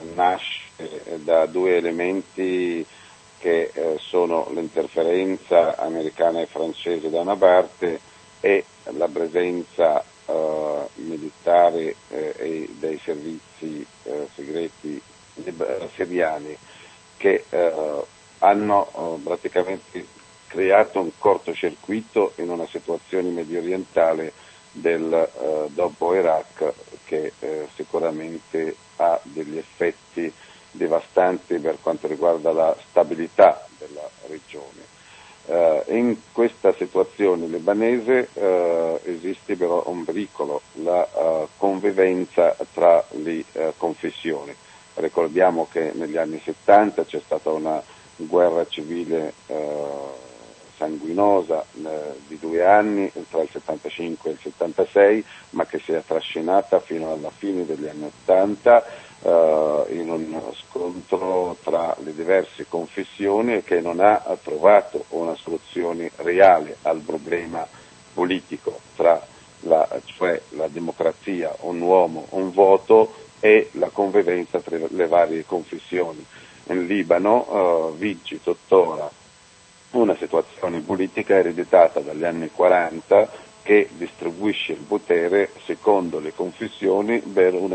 nasce da due elementi che sono l'interferenza americana e francese da una parte e la presenza militare e dei servizi segreti siriani che hanno praticamente creato un cortocircuito in una situazione medio orientale del dopo Iraq che sicuramente ha degli effetti devastanti per quanto riguarda la stabilità della regione. In questa situazione libanese esiste però un pericolo, la convivenza tra le confessioni. Ricordiamo che negli anni 70 c'è stata una guerra civile sanguinosa di 2 anni, tra il 75 e il 76, ma che si è trascinata fino alla fine degli anni 80 in un scontro tra le diverse confessioni e che non ha trovato una soluzione reale al problema politico cioè la democrazia, un uomo, un voto e la convivenza tra le varie confessioni. In Libano vige tuttora una situazione politica ereditata dagli anni 40 che distribuisce il potere secondo le confessioni per un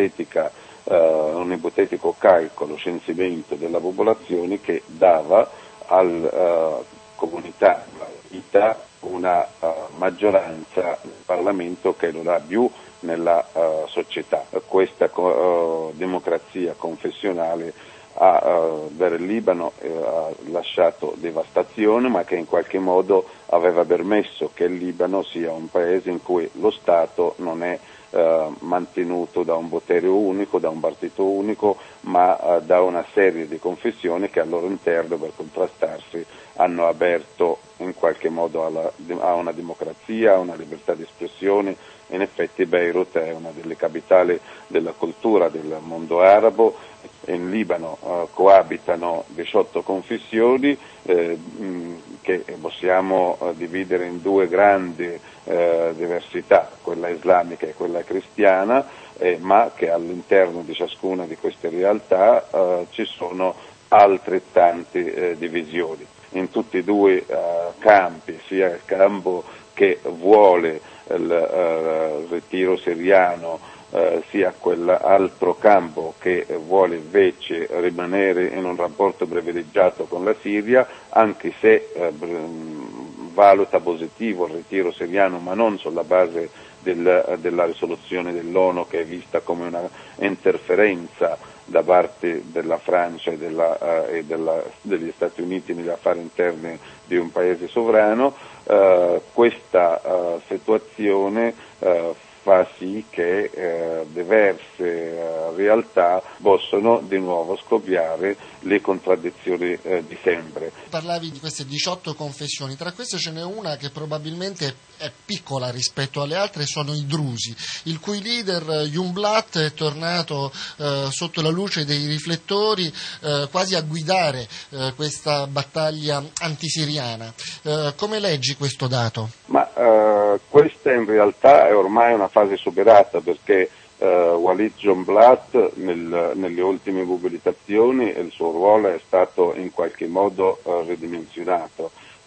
ipotetico calcolo, censimento della popolazione che dava alla comunità maorita una maggioranza nel Parlamento che non ha più nella società. Questa democrazia confessionale per il Libano ha lasciato devastazione, ma che in qualche modo aveva permesso che il Libano sia un paese in cui lo Stato non è mantenuto da un potere unico, da un partito unico, ma da una serie di confessioni che al loro interno per contrastarsi hanno aperto in qualche modo a una democrazia, a una libertà di espressione. In effetti Beirut è una delle capitali della cultura del mondo arabo. In Libano coabitano 18 confessioni che possiamo dividere in 2 grandi diversità, quella islamica e quella cristiana, ma che all'interno di ciascuna di queste realtà ci sono altrettante divisioni. In tutti e 2 i campi, sia il campo che vuole il ritiro siriano, sia quell'altro campo che vuole invece rimanere in un rapporto privilegiato con la Siria, anche se valuta positivo il ritiro siriano, ma non sulla base della risoluzione dell'ONU, che è vista come una interferenza da parte della Francia e degli Stati Uniti negli affari interni di un paese sovrano. Questa situazione fa sì che diverse realtà possono di nuovo scoppiare le contraddizioni di sempre. Parlavi di queste 18 confessioni, tra queste ce n'è una che probabilmente è piccola rispetto alle altre, sono i drusi, il cui leader Jumblat è tornato sotto la luce dei riflettori quasi a guidare questa battaglia antisiriana. Come leggi questo dato? Ma questa in realtà è ormai una fase superata, perché Walid Jumblat nelle ultime mobilitazioni il suo ruolo è stato in qualche modo ridimensionato.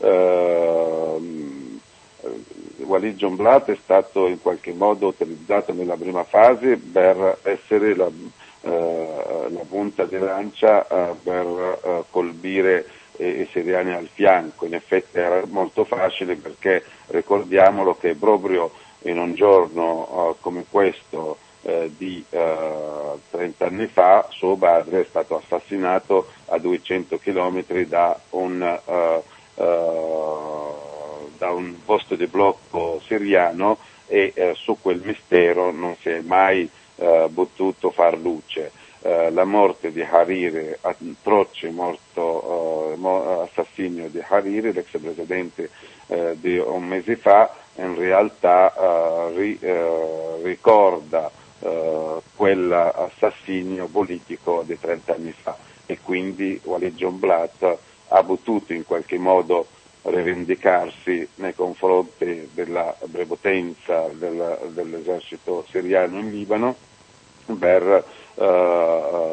Walid Jumblat è stato in qualche modo utilizzato nella prima fase per essere la punta di lancia per colpire i siriani al fianco. In effetti era molto facile, perché ricordiamolo che proprio in un giorno come questo di 30 anni fa suo padre è stato assassinato a 200 chilometri da un posto di blocco siriano e su quel mistero non si è mai potuto far luce. La morte di Hariri, atroce assassinio di Hariri, l'ex presidente di un mese fa, in realtà ricorda quell'assassinio politico di 30 anni fa, e quindi Walid Jumblat ha potuto in qualche modo rivendicarsi nei confronti della prepotenza dell'esercito siriano in Libano per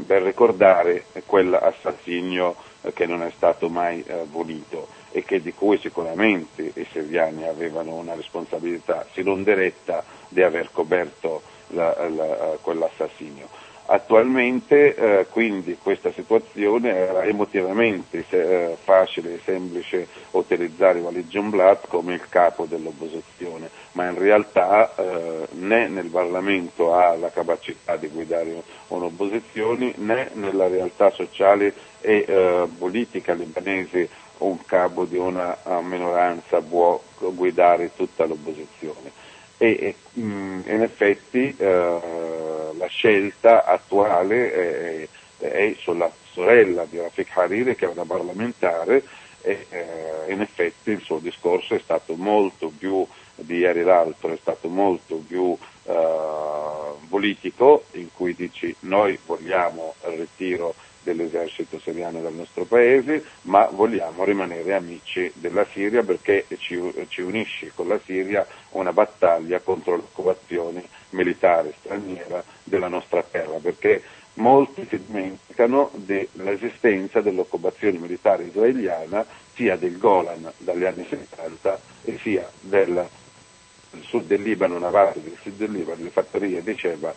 per ricordare quell'assassinio che non è stato mai volito e di cui sicuramente i siriani avevano una responsabilità, se non diretta, di aver coperto quell'assassinio. Attualmente quindi questa situazione era emotivamente facile e semplice utilizzare Walid Jumblat come il capo dell'opposizione, ma in realtà né nel Parlamento ha la capacità di guidare un'opposizione, né nella realtà sociale e politica libanese un capo di una minoranza può guidare tutta l'opposizione. In effetti la scelta attuale è sulla sorella di Rafik Hariri, che è una parlamentare, e in effetti il suo discorso è stato molto più di ieri l'altro, è stato molto più politico, in cui dici noi vogliamo il ritiro dell'esercito siriano dal nostro paese, ma vogliamo rimanere amici della Siria perché ci unisce con la Siria una battaglia contro l'occupazione militare straniera della nostra terra, perché molti si dimenticano dell'esistenza dell'occupazione militare israeliana sia del Golan dagli anni 70 e sia del sud del Libano, una parte del sud del Libano, le fattorie di Sheba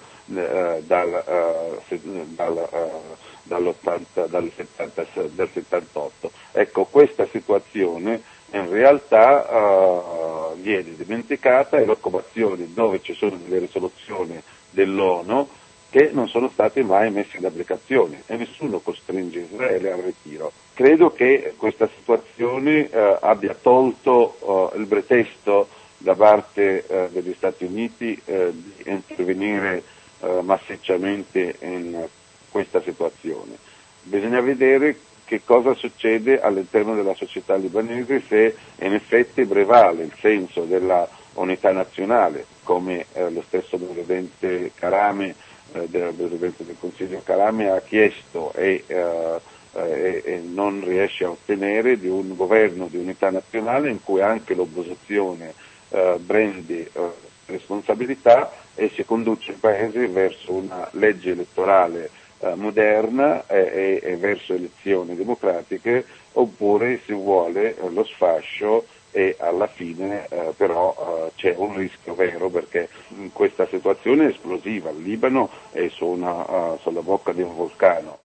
del 78. Ecco, questa situazione in realtà viene dimenticata, e l'occupazione dove ci sono delle risoluzioni dell'ONU che non sono state mai messe in applicazione e nessuno costringe Israele al ritiro. Credo che questa situazione abbia tolto il pretesto da parte degli Stati Uniti di intervenire massicciamente in questa situazione. Bisogna vedere che cosa succede all'interno della società libanese, se in effetti prevale il senso della unità nazionale, come lo stesso presidente Karami, del presidente del Consiglio Karami ha chiesto e non riesce a ottenere, di un governo di unità nazionale in cui anche l'opposizione prende responsabilità e si conduce il paese verso una legge elettorale moderna e verso elezioni democratiche, oppure si vuole lo sfascio e alla fine però c'è un rischio vero, perché in questa situazione esplosiva il Libano è sulla bocca di un vulcano.